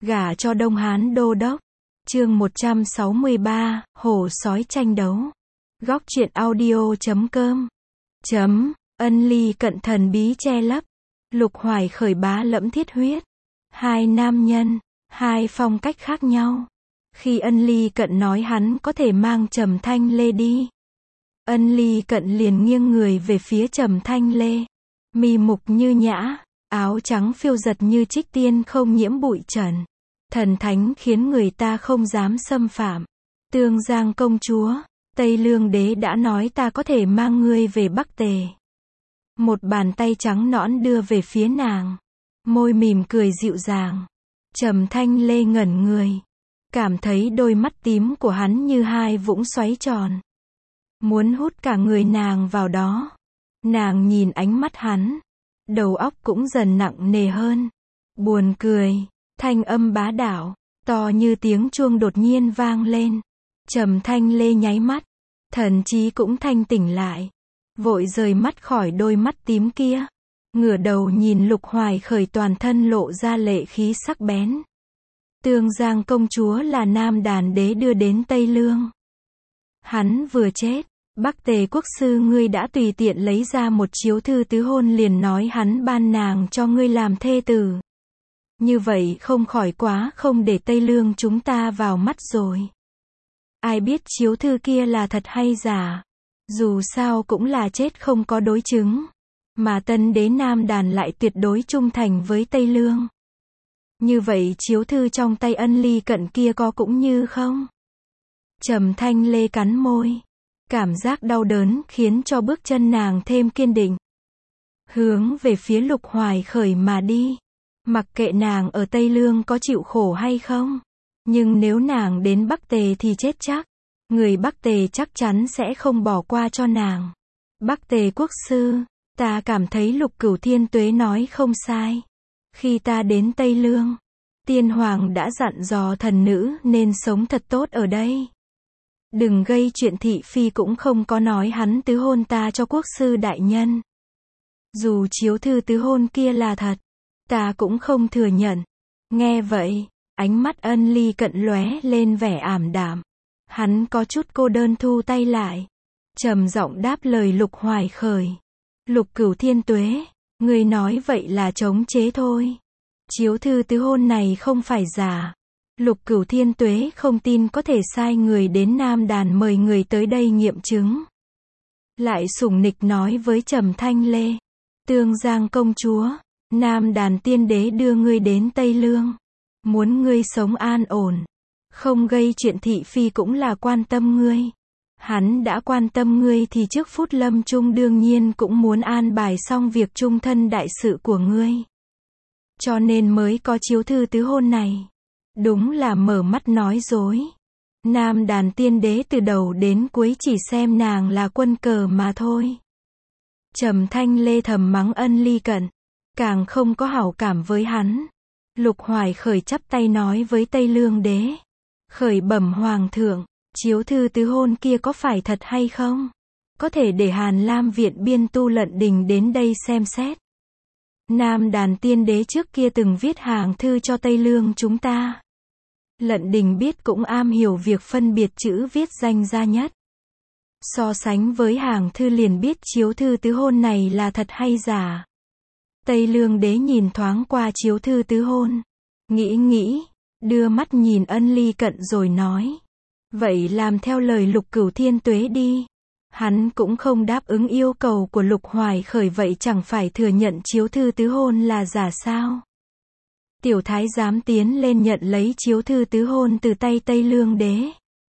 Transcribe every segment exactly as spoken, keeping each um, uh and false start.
Gả cho Đông Hán đô đốc. Chương một trăm sáu mươi ba, hổ sói tranh đấu. Góc truyện audio chấm com. Chấm, ân ly cận thần bí che lấp. Lục Hoài khởi bá lẫm thiết huyết. Hai nam nhân, hai phong cách khác nhau. Khi ân ly cận nói hắn có thể mang Trầm Thanh Lê đi, ân ly cận liền nghiêng người về phía Trầm Thanh Lê. Mi mục như nhã, áo trắng phiêu giật như trích tiên không nhiễm bụi trần. Thần thánh khiến người ta không dám xâm phạm. Tương Giang công chúa, Tây Lương đế đã nói ta có thể mang ngươi về Bắc Tề. Một bàn tay trắng nõn đưa về phía nàng. Môi mỉm cười dịu dàng. Trầm Thanh Lê ngẩn người. Cảm thấy đôi mắt tím của hắn như hai vũng xoáy tròn. Muốn hút cả người nàng vào đó. Nàng nhìn ánh mắt hắn. Đầu óc cũng dần nặng nề hơn. Buồn cười. Thanh âm bá đạo, to như tiếng chuông đột nhiên vang lên. Trầm Thanh Lê nháy mắt. Thần trí cũng thanh tỉnh lại. Vội rời mắt khỏi đôi mắt tím kia. Ngửa đầu nhìn Lục Hoài khởi toàn thân lộ ra lệ khí sắc bén. Tương Giang công chúa là Nam Đàn đế đưa đến Tây Lương. Hắn vừa chết, Bắc Tề quốc sư ngươi đã tùy tiện lấy ra một chiếu thư tứ hôn liền nói hắn ban nàng cho ngươi làm thê tử. Như vậy không khỏi quá không để Tây Lương chúng ta vào mắt rồi. Ai biết chiếu thư kia là thật hay giả. Dù sao cũng là chết không có đối chứng. Mà tân đế Nam Đàn lại tuyệt đối trung thành với Tây Lương. Như vậy chiếu thư trong tay ân ly cận kia có cũng như không? Trầm Thanh Lê cắn môi. Cảm giác đau đớn khiến cho bước chân nàng thêm kiên định. Hướng về phía Lục Hoài khởi mà đi. Mặc kệ nàng ở Tây Lương có chịu khổ hay không. Nhưng nếu nàng đến Bắc Tề thì chết chắc. Người Bắc Tề chắc chắn sẽ không bỏ qua cho nàng. Bắc Tề quốc sư, ta cảm thấy Lục Cửu Thiên Tuế nói không sai. Khi ta đến Tây Lương, Tiên Hoàng đã dặn dò thần nữ nên sống thật tốt ở đây. Đừng gây chuyện thị phi cũng không có nói hắn tứ hôn ta cho quốc sư đại nhân. Dù chiếu thư tứ hôn kia là thật, ta cũng không thừa nhận. Nghe vậy, ánh mắt ân ly cận lóe lên vẻ ảm đạm. Hắn có chút cô đơn thu tay lại. Trầm giọng đáp lời Lục Hoài khởi. Lục Cửu Thiên Tuế, ngươi nói vậy là chống chế thôi. Chiếu thư tứ hôn này không phải giả. Lục Cửu Thiên Tuế không tin có thể sai người đến Nam Đàn mời người tới đây nghiệm chứng. Lại sủng nịch nói với Trầm Thanh Lê. Tương Giang công chúa, Nam Đàn tiên đế đưa ngươi đến Tây Lương. Muốn ngươi sống an ổn. Không gây chuyện thị phi cũng là quan tâm ngươi. Hắn đã quan tâm ngươi thì trước phút lâm chung đương nhiên cũng muốn an bài xong việc chung thân đại sự của ngươi. Cho nên mới có chiếu thư tứ hôn này. Đúng là mở mắt nói dối. Nam Đàn tiên đế từ đầu đến cuối chỉ xem nàng là quân cờ mà thôi. Trầm Thanh Lê thầm mắng ân ly cận. Càng không có hảo cảm với hắn. Lục Hoài khởi chắp tay nói với Tây Lương đế. Khởi bẩm hoàng thượng, chiếu thư tứ hôn kia có phải thật hay không? Có thể để Hàn Lam viện biên tu Lận Đình đến đây xem xét. Nam Đàn tiên đế trước kia từng viết hàng thư cho Tây Lương chúng ta. Lận Đình biết cũng am hiểu việc phân biệt chữ viết danh ra nhất. So sánh với hàng thư liền biết chiếu thư tứ hôn này là thật hay giả. Tây Lương đế nhìn thoáng qua chiếu thư tứ hôn. Nghĩ nghĩ, đưa mắt nhìn ân ly cận rồi nói. Vậy làm theo lời Lục Cửu Thiên Tuế đi. Hắn cũng không đáp ứng yêu cầu của Lục Hoài khởi vậy chẳng phải thừa nhận chiếu thư tứ hôn là giả sao. Tiểu thái giám tiến lên nhận lấy chiếu thư tứ hôn từ tay Tây Lương đế.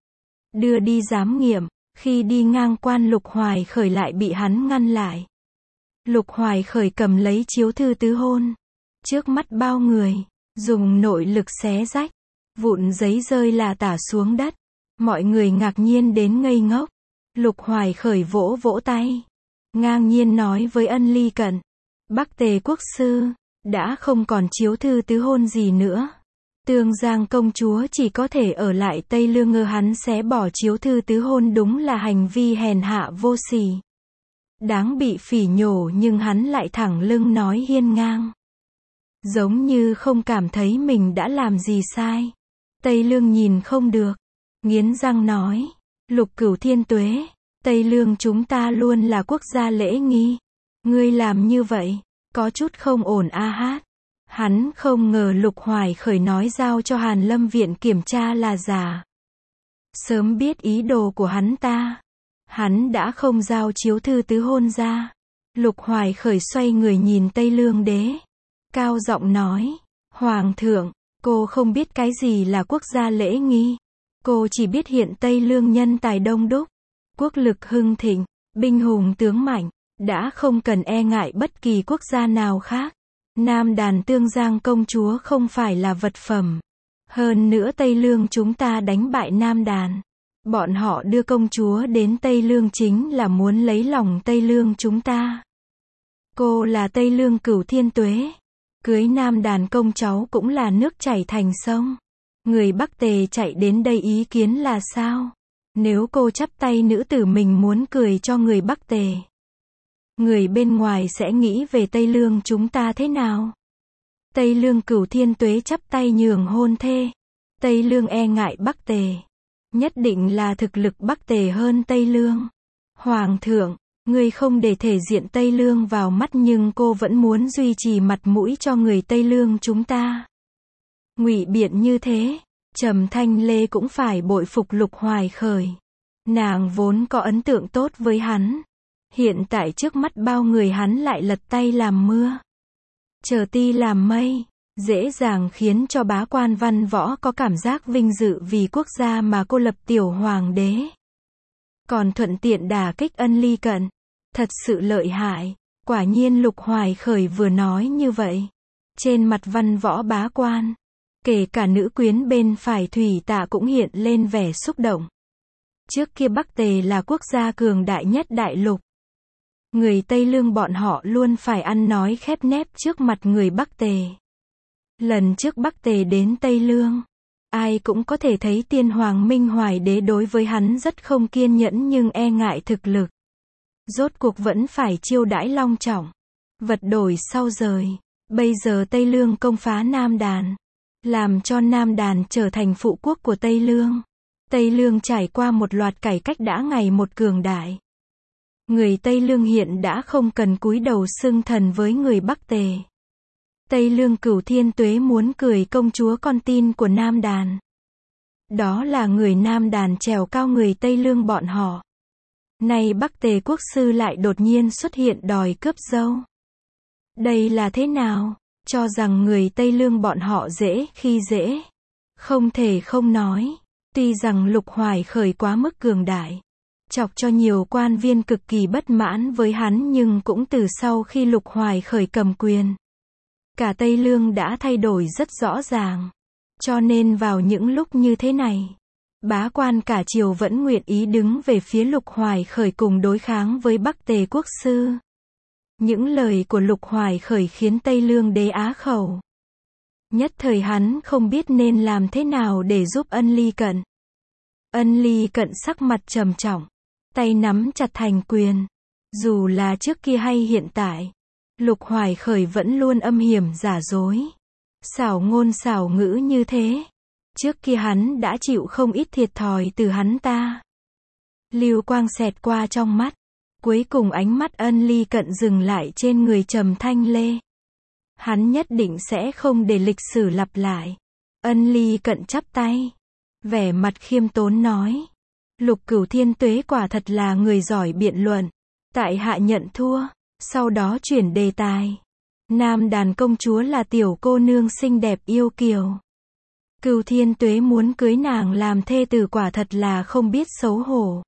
Đưa đi giám nghiệm, khi đi ngang quan Lục Hoài khởi lại bị hắn ngăn lại. Lục Hoài khởi cầm lấy chiếu thư tứ hôn. Trước mắt bao người, dùng nội lực xé rách. Vụn giấy rơi là tả xuống đất. Mọi người ngạc nhiên đến ngây ngốc. Lục Hoài khởi vỗ vỗ tay. Ngang nhiên nói với ân ly cận. Bắc Tề quốc sư, đã không còn chiếu thư tứ hôn gì nữa. Tương Giang công chúa chỉ có thể ở lại Tây Lương ngơ hắn xé bỏ chiếu thư tứ hôn đúng là hành vi hèn hạ vô sỉ. Đáng bị phỉ nhổ nhưng hắn lại thẳng lưng nói hiên ngang. Giống như không cảm thấy mình đã làm gì sai. Tây Lương nhìn không được, nghiến răng nói, Lục Cửu Thiên Tuế, Tây Lương chúng ta luôn là quốc gia lễ nghi. Ngươi làm như vậy, có chút không ổn a hát. Hắn không ngờ Lục Hoài Khởi nói giao cho Hàn Lâm viện kiểm tra là giả. Sớm biết ý đồ của hắn ta, hắn đã không giao chiếu thư tứ hôn ra. Lục Hoài Khởi xoay người nhìn Tây Lương đế, cao giọng nói, Hoàng thượng, cô không biết cái gì là quốc gia lễ nghi. Cô chỉ biết hiện Tây Lương nhân tài đông đúc, quốc lực hưng thịnh, binh hùng tướng mạnh, đã không cần e ngại bất kỳ quốc gia nào khác. Nam đàn Tương Giang công chúa không phải là vật phẩm. Hơn nữa Tây Lương chúng ta đánh bại Nam đàn. Bọn họ đưa công chúa đến Tây Lương chính là muốn lấy lòng Tây Lương chúng ta. Cô là Tây Lương Cửu Thiên Tuế. Cưới Nam đàn công cháu cũng là nước chảy thành sông. Người Bắc Tề chạy đến đây ý kiến là sao? Nếu cô chắp tay nữ tử mình muốn cười cho người Bắc Tề, người bên ngoài sẽ nghĩ về Tây Lương chúng ta thế nào? Tây Lương Cửu Thiên Tuế chắp tay nhường hôn thê. Tây Lương e ngại Bắc Tề. Nhất định là thực lực Bắc Tề hơn Tây Lương. Hoàng thượng, người không để thể diện Tây Lương vào mắt nhưng cô vẫn muốn duy trì mặt mũi cho người Tây Lương chúng ta. Ngụy biện như thế, Trầm Thanh Lê cũng phải bội phục Lục Hoài Khởi. Nàng vốn có ấn tượng tốt với hắn. Hiện tại trước mắt bao người hắn lại lật tay làm mưa. Chờ ti làm mây, dễ dàng khiến cho bá quan văn võ có cảm giác vinh dự vì quốc gia mà cô lập tiểu hoàng đế. Còn thuận tiện đả kích Ân Ly Cận. Thật sự lợi hại. Quả nhiên Lục Hoài Khởi vừa nói như vậy. Trên mặt văn võ bá quan, kể cả nữ quyến bên phải Thủy Tạ cũng hiện lên vẻ xúc động. Trước kia Bắc Tề là quốc gia cường đại nhất đại lục. Người Tây Lương bọn họ luôn phải ăn nói khép nép trước mặt người Bắc Tề. Lần trước Bắc Tề đến Tây Lương, ai cũng có thể thấy tiên hoàng Minh Hoài đế đối với hắn rất không kiên nhẫn nhưng e ngại thực lực. Rốt cuộc vẫn phải chiêu đãi long trọng. Vật đổi sau rời. Bây giờ Tây Lương công phá Nam đàn, làm cho Nam đàn trở thành phụ quốc của Tây Lương. Tây Lương trải qua một loạt cải cách đã ngày một cường đại. Người Tây Lương hiện đã không cần cúi đầu xưng thần với người Bắc Tề. Tây Lương Cửu Thiên Tuế muốn cười công chúa con tin của Nam đàn. Đó là người Nam đàn trèo cao người Tây Lương bọn họ. Nay Bắc Tề quốc sư lại đột nhiên xuất hiện đòi cướp dâu. Đây là thế nào? Cho rằng người Tây Lương bọn họ dễ khi dễ. Không thể không nói. Tuy rằng Lục Hoài Khởi quá mức cường đại, chọc cho nhiều quan viên cực kỳ bất mãn với hắn nhưng cũng từ sau khi Lục Hoài Khởi cầm quyền, cả Tây Lương đã thay đổi rất rõ ràng. Cho nên vào những lúc như thế này, bá quan cả triều vẫn nguyện ý đứng về phía Lục Hoài Khởi cùng đối kháng với Bắc Tề quốc sư. Những lời của Lục Hoài Khởi khiến Tây Lương đế á khẩu. Nhất thời hắn không biết nên làm thế nào để giúp Ân Ly Cận. Ân Ly Cận sắc mặt trầm trọng, tay nắm chặt thành quyền. Dù là trước kia hay hiện tại, Lục Hoài Khởi vẫn luôn âm hiểm giả dối, xảo ngôn xảo ngữ như thế. Trước kia hắn đã chịu không ít thiệt thòi từ hắn ta. Lưu quang xẹt qua trong mắt. Cuối cùng ánh mắt Ân Ly Cận dừng lại trên người Trầm Thanh Lê. Hắn nhất định sẽ không để lịch sử lặp lại. Ân Ly Cận chắp tay, vẻ mặt khiêm tốn nói. Lục Cửu Thiên Tuế quả thật là người giỏi biện luận. Tại hạ nhận thua. Sau đó chuyển đề tài. Nam đàn công chúa là tiểu cô nương xinh đẹp yêu kiều. Cửu Thiên Tuế muốn cưới nàng làm thê tử quả thật là không biết xấu hổ.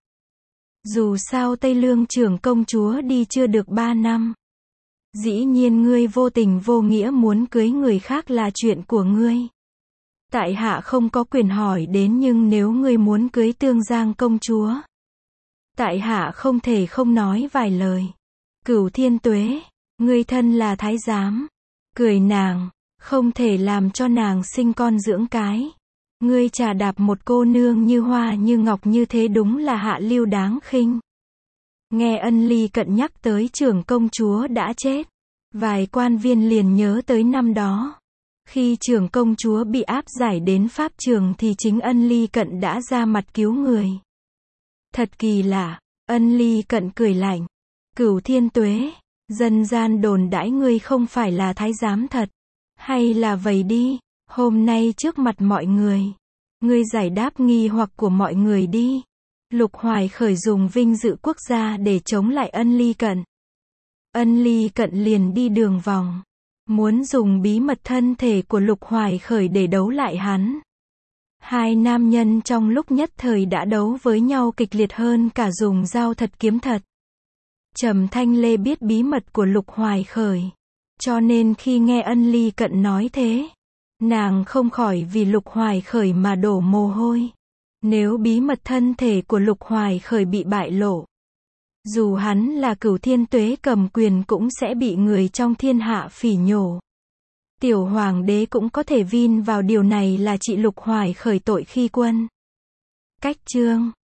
Dù sao Tây Lương trưởng công chúa đi chưa được ba năm. Dĩ nhiên ngươi vô tình vô nghĩa muốn cưới người khác là chuyện của ngươi. Tại hạ không có quyền hỏi đến nhưng nếu ngươi muốn cưới Tương Giang công chúa, tại hạ không thể không nói vài lời. Cửu Thiên Tuế, ngươi thân là thái giám, cười nàng, không thể làm cho nàng sinh con dưỡng cái. Ngươi trà đạp một cô nương như hoa như ngọc như thế đúng là hạ lưu đáng khinh. Nghe Ân Ly Cận nhắc tới trưởng công chúa đã chết, Vài quan viên liền nhớ tới năm đó. Khi trưởng công chúa bị áp giải đến pháp trường thì chính Ân Ly Cận đã ra mặt cứu người. Thật kỳ lạ, Ân Ly Cận cười lạnh. Cửu Thiên Tuế, dân gian đồn đãi ngươi không phải là thái giám thật. Hay là vậy đi, hôm nay trước mặt mọi người, ngươi giải đáp nghi hoặc của mọi người đi. Lục Hoài Khởi dùng vinh dự quốc gia để chống lại Ân Ly Cận. Ân Ly Cận liền đi đường vòng, muốn dùng bí mật thân thể của Lục Hoài Khởi để đấu lại hắn. Hai nam nhân trong lúc nhất thời đã đấu với nhau kịch liệt hơn cả dùng dao thật kiếm thật. Trầm Thanh Lê biết bí mật của Lục Hoài Khởi, cho nên khi nghe Ân Ly Cận nói thế, nàng không khỏi vì Lục Hoài Khởi mà đổ mồ hôi. Nếu bí mật thân thể của Lục Hoài Khởi bị bại lộ, dù hắn là Cửu Thiên Tuế cầm quyền cũng sẽ bị người trong thiên hạ phỉ nhổ. Tiểu hoàng đế cũng có thể vin vào điều này là trị Lục Hoài Khởi tội khi quân. Cách chương